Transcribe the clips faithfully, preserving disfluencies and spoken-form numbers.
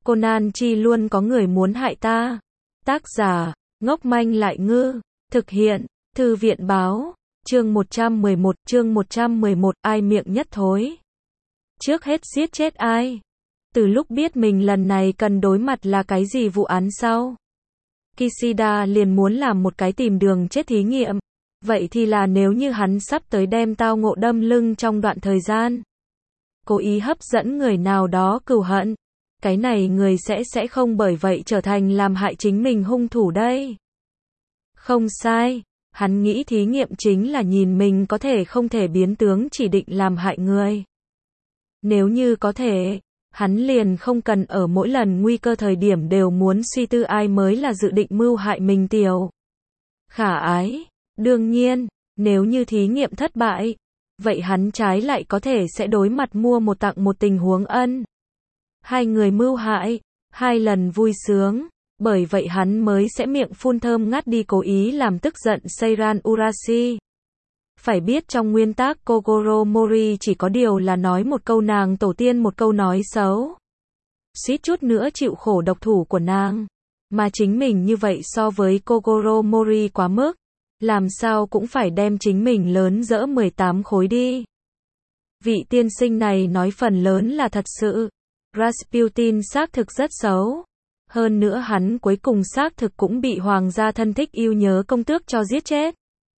Conan chi luôn có người muốn hại ta. Tác giả, ngốc manh lại ngư. Thực hiện, Thư viện báo. Chương một trăm mười một, chương một trăm mười một, ai miệng nhất thối. Trước hết giết chết ai? Từ lúc biết mình lần này cần đối mặt là cái gì vụ án sau, Kishida liền muốn làm một cái tìm đường chết thí nghiệm. Vậy thì là nếu như hắn sắp tới đem tao ngộ đâm lưng trong đoạn thời gian, cố ý hấp dẫn người nào đó cừu hận, cái này người sẽ sẽ không bởi vậy trở thành làm hại chính mình hung thủ đây. Không sai, hắn nghĩ thí nghiệm chính là nhìn mình có thể không thể biến tướng chỉ định làm hại người. Nếu như có thể, hắn liền không cần ở mỗi lần nguy cơ thời điểm đều muốn suy tư ai mới là dự định mưu hại mình tiểu khả ái. Đương nhiên, nếu như thí nghiệm thất bại, vậy hắn trái lại có thể sẽ đối mặt mua một tặng một tình huống ân. Hai người mưu hại, hai lần vui sướng, bởi vậy hắn mới sẽ miệng phun thơm ngắt đi cố ý làm tức giận Seiran Urashi. Phải biết trong nguyên tác Kogoro Mori chỉ có điều là nói một câu nàng tổ tiên một câu nói xấu, suýt chút nữa chịu khổ độc thủ của nàng, mà chính mình như vậy so với Kogoro Mori quá mức, làm sao cũng phải đem chính mình lớn dỡ mười tám khối đi. Vị tiên sinh này nói phần lớn là thật sự. Rasputin xác thực rất xấu. Hơn nữa hắn cuối cùng xác thực cũng bị hoàng gia thân thích yêu nhớ công tước cho giết chết.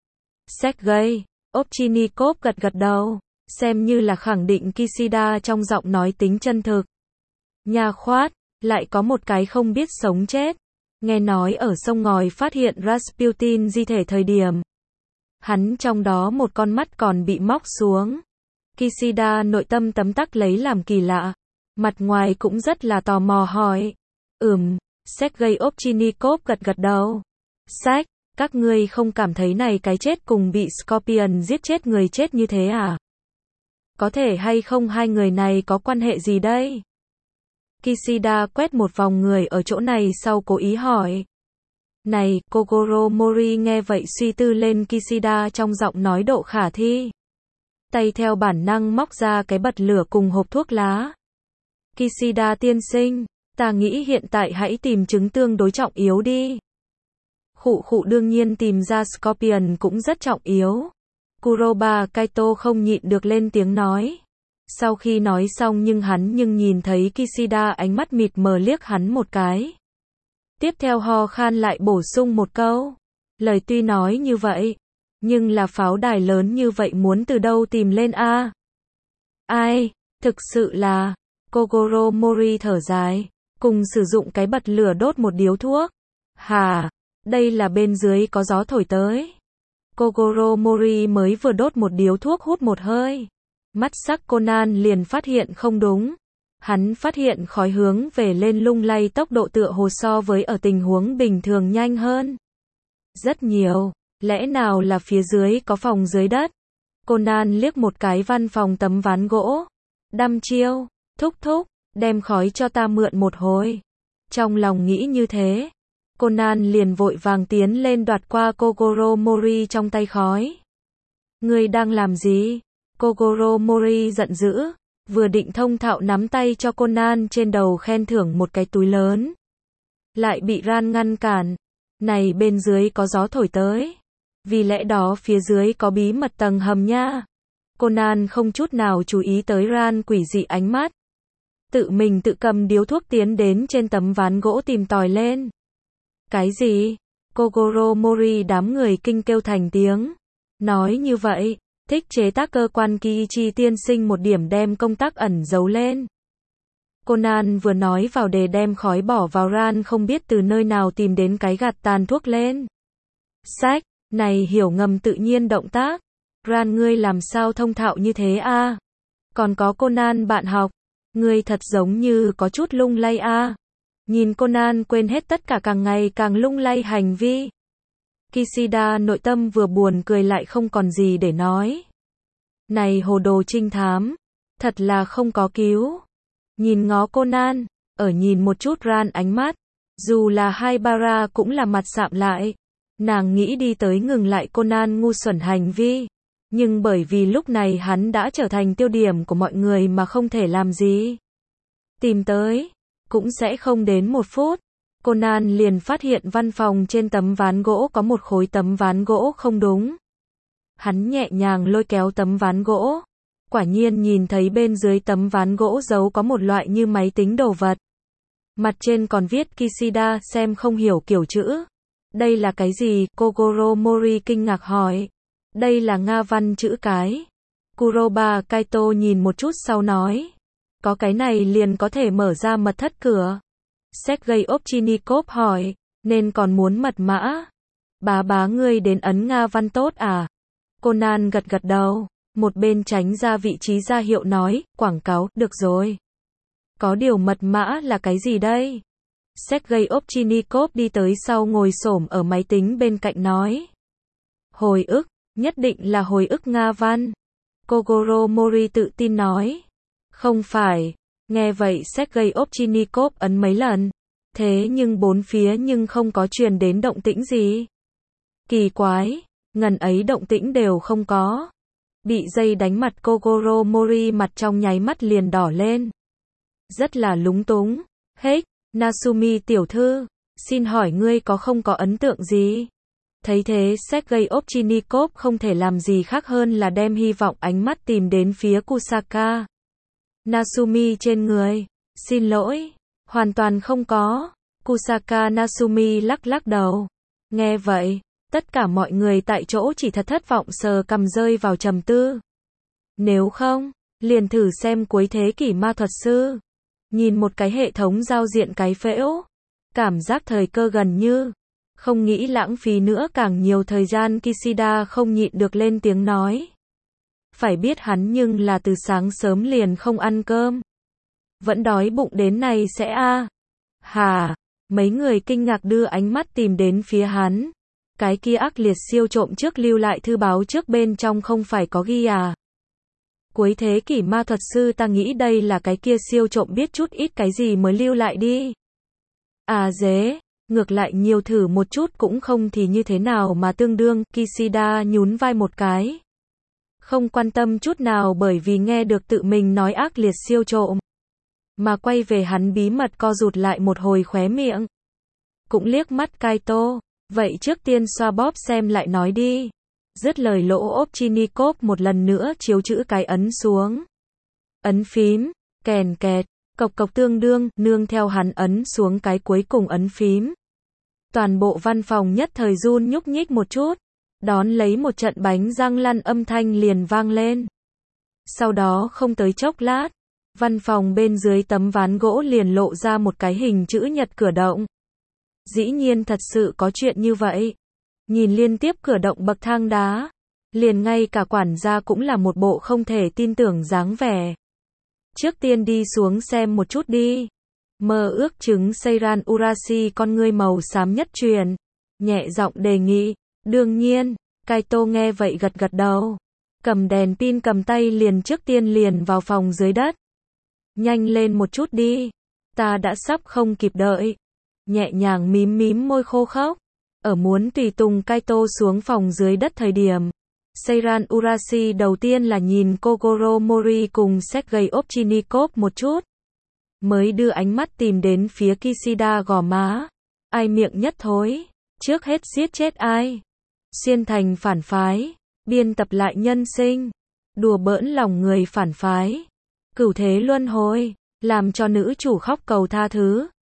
Sergei Ovchinnikov gật gật đầu, xem như là khẳng định Kishida trong giọng nói tính chân thực. Nhà khoát, lại có một cái không biết sống chết. Nghe nói ở sông ngòi phát hiện Rasputin di thể thời điểm, hắn trong đó một con mắt còn bị móc xuống. Kishida nội tâm tấm tắc lấy làm kỳ lạ, mặt ngoài cũng rất là tò mò hỏi. Ừm, Sergei Ovchinnikov gật gật đầu. Sách, các ngươi không cảm thấy này cái chết cùng bị Scorpion giết chết người chết như thế à? Có thể hay không hai người này có quan hệ gì đây? Kishida quét một vòng người ở chỗ này sau cố ý hỏi. Này, Kogoro Mori nghe vậy suy tư lên Kishida trong giọng nói độ khả thi. Tay theo bản năng móc ra cái bật lửa cùng hộp thuốc lá. Kishida tiên sinh, ta nghĩ hiện tại hãy tìm chứng tương đối trọng yếu đi. Khụ khụ đương nhiên tìm ra Scorpion cũng rất trọng yếu. Kuroba Kaito không nhịn được lên tiếng nói. Sau khi nói xong nhưng hắn nhưng nhìn thấy Kishida ánh mắt mịt mờ liếc hắn một cái. Tiếp theo ho khan lại bổ sung một câu. Lời tuy nói như vậy, nhưng là pháo đài lớn như vậy muốn từ đâu tìm lên a? Ai, thực sự là, Kogoro Mori thở dài, cùng sử dụng cái bật lửa đốt một điếu thuốc. Hà, đây là bên dưới có gió thổi tới. Kogoro Mori mới vừa đốt một điếu thuốc hút một hơi. Mắt sắc Conan liền phát hiện không đúng. Hắn phát hiện khói hướng về lên lung lay tốc độ tựa hồ so với ở tình huống bình thường nhanh hơn rất nhiều. Lẽ nào là phía dưới có phòng dưới đất? Conan liếc một cái văn phòng tấm ván gỗ. Đăm chiêu, thúc thúc, đem khói cho ta mượn một hồi. Trong lòng nghĩ như thế, Conan liền vội vàng tiến lên đoạt qua Kogoro Mori trong tay khói. Ngươi đang làm gì? Kogoro Mori giận dữ, vừa định thông thạo nắm tay cho Conan trên đầu khen thưởng một cái túi lớn. Lại bị Ran ngăn cản. Này bên dưới có gió thổi tới. Vì lẽ đó phía dưới có bí mật tầng hầm nha. Conan không chút nào chú ý tới Ran quỷ dị ánh mắt. Tự mình tự cầm điếu thuốc tiến đến trên tấm ván gỗ tìm tòi lên. Cái gì? Kogoro Mori đám người kinh kêu thành tiếng. Nói như vậy, thích chế tác cơ quan Kiichi tiên sinh một điểm đem công tác ẩn giấu lên. Conan vừa nói vào để đem khói bỏ vào Ran không biết từ nơi nào tìm đến cái gạt tàn thuốc lên. Sách, này hiểu ngầm tự nhiên động tác. Ran ngươi làm sao thông thạo như thế a? Còn có Conan bạn học, ngươi thật giống như có chút lung lay a. Nhìn Conan quên hết tất cả càng ngày càng lung lay hành vi. Kishida nội tâm vừa buồn cười lại không còn gì để nói. Này hồ đồ trinh thám, thật là không có cứu. Nhìn ngó Conan, ở nhìn một chút Ran ánh mắt, dù là Haibara cũng là mặt sạm lại. Nàng nghĩ đi tới ngừng lại Conan ngu xuẩn hành vi, nhưng bởi vì lúc này hắn đã trở thành tiêu điểm của mọi người mà không thể làm gì. Tìm tới, cũng sẽ không đến một phút. Conan liền phát hiện văn phòng trên tấm ván gỗ có một khối tấm ván gỗ không đúng. Hắn nhẹ nhàng lôi kéo tấm ván gỗ. Quả nhiên nhìn thấy bên dưới tấm ván gỗ giấu có một loại như máy tính đồ vật. Mặt trên còn viết Kishida, xem không hiểu kiểu chữ. Đây là cái gì? Kogoro Mori kinh ngạc hỏi. Đây là Nga văn chữ cái. Kuroba Kaito nhìn một chút sau nói. Có cái này liền có thể mở ra mật thất cửa. Sergei Ovchinnikov hỏi. Nên còn muốn mật mã. Bá bá ngươi đến ấn Nga văn tốt à? Conan gật gật đầu. Một bên tránh ra vị trí ra hiệu nói. Quảng cáo, được rồi. Có điều mật mã là cái gì đây? Sergei Ovchinnikov đi tới sau ngồi xổm ở máy tính bên cạnh nói. Hồi ức, nhất định là hồi ức Nga văn. Kogoro Mori tự tin nói. Không phải. Nghe vậy Sergei Ovchinnikov ấn mấy lần. Thế nhưng bốn phía nhưng không có truyền đến động tĩnh gì. Kỳ quái, ngần ấy động tĩnh đều không có. Bị dây đánh mặt Kogoro Mori mặt trong nháy mắt liền đỏ lên. Rất là lúng túng. Hết, Nasumi tiểu thư, xin hỏi ngươi có không có ấn tượng gì? Thấy thế Sergei Ovchinnikov không thể làm gì khác hơn là đem hy vọng ánh mắt tìm đến phía Kusaka. Nasumi trên người, xin lỗi, hoàn toàn không có. Kusaka Nasumi lắc lắc đầu. Nghe vậy, tất cả mọi người tại chỗ chỉ thật thất vọng sờ cằm rơi vào trầm tư. Nếu không, liền thử xem cuối thế kỷ ma thuật sư. Nhìn một cái hệ thống giao diện cái phễu. Cảm giác thời cơ gần như. Không nghĩ lãng phí nữa càng nhiều thời gian. Kishida không nhịn được lên tiếng nói. Phải biết hắn nhưng là từ sáng sớm liền không ăn cơm. Vẫn đói bụng đến này sẽ a à. Hà, mấy người kinh ngạc đưa ánh mắt tìm đến phía hắn. Cái kia ác liệt siêu trộm trước lưu lại thư báo trước bên trong không phải có ghi à. Cuối thế kỷ ma thuật sư ta nghĩ đây là cái kia siêu trộm biết chút ít cái gì mới lưu lại đi. À dế, ngược lại nhiều thử một chút cũng không thì như thế nào mà tương đương. Kishida nhún vai một cái. Không quan tâm chút nào bởi vì nghe được tự mình nói ác liệt siêu trộm. Mà quay về hắn bí mật co rụt lại một hồi khóe miệng. Cũng liếc mắt Kaito. Vậy trước tiên xoa bóp xem lại nói đi. Dứt lời lỗ Ovchinnikov một lần nữa chiếu chữ cái ấn xuống. Ấn phím, kèn kẹt, cộc cộc tương đương, nương theo hắn ấn xuống cái cuối cùng ấn phím. Toàn bộ văn phòng nhất thời run nhúc nhích một chút. Đón lấy một trận bánh răng lăn âm thanh liền vang lên. Sau đó không tới chốc lát, văn phòng bên dưới tấm ván gỗ liền lộ ra một cái hình chữ nhật cửa động. Dĩ nhiên thật sự có chuyện như vậy. Nhìn liên tiếp cửa động bậc thang đá, liền ngay cả quản gia cũng là một bộ không thể tin tưởng dáng vẻ. Trước tiên đi xuống xem một chút đi. Mơ ước chứng Seiran Urashi con ngươi màu xám nhất truyền. Nhẹ giọng đề nghị. Đương nhiên, Kaito nghe vậy gật gật đầu. Cầm đèn pin cầm tay liền trước tiên liền vào phòng dưới đất. Nhanh lên một chút đi. Ta đã sắp không kịp đợi. Nhẹ nhàng mím mím môi khô khốc. Ở muốn tùy tùng Kaito xuống phòng dưới đất thời điểm. Seiran Urashi đầu tiên là nhìn Kogoro Mori cùng Sergei Ovchinnikov một chút. Mới đưa ánh mắt tìm đến phía Kishida gò má. Ai miệng nhất thối. Trước hết giết chết ai. Xuyên thành phản phái. Biên tập lại nhân sinh. Đùa bỡn lòng người phản phái. Cửu thế luân hồi. Làm cho nữ chủ khóc cầu tha thứ.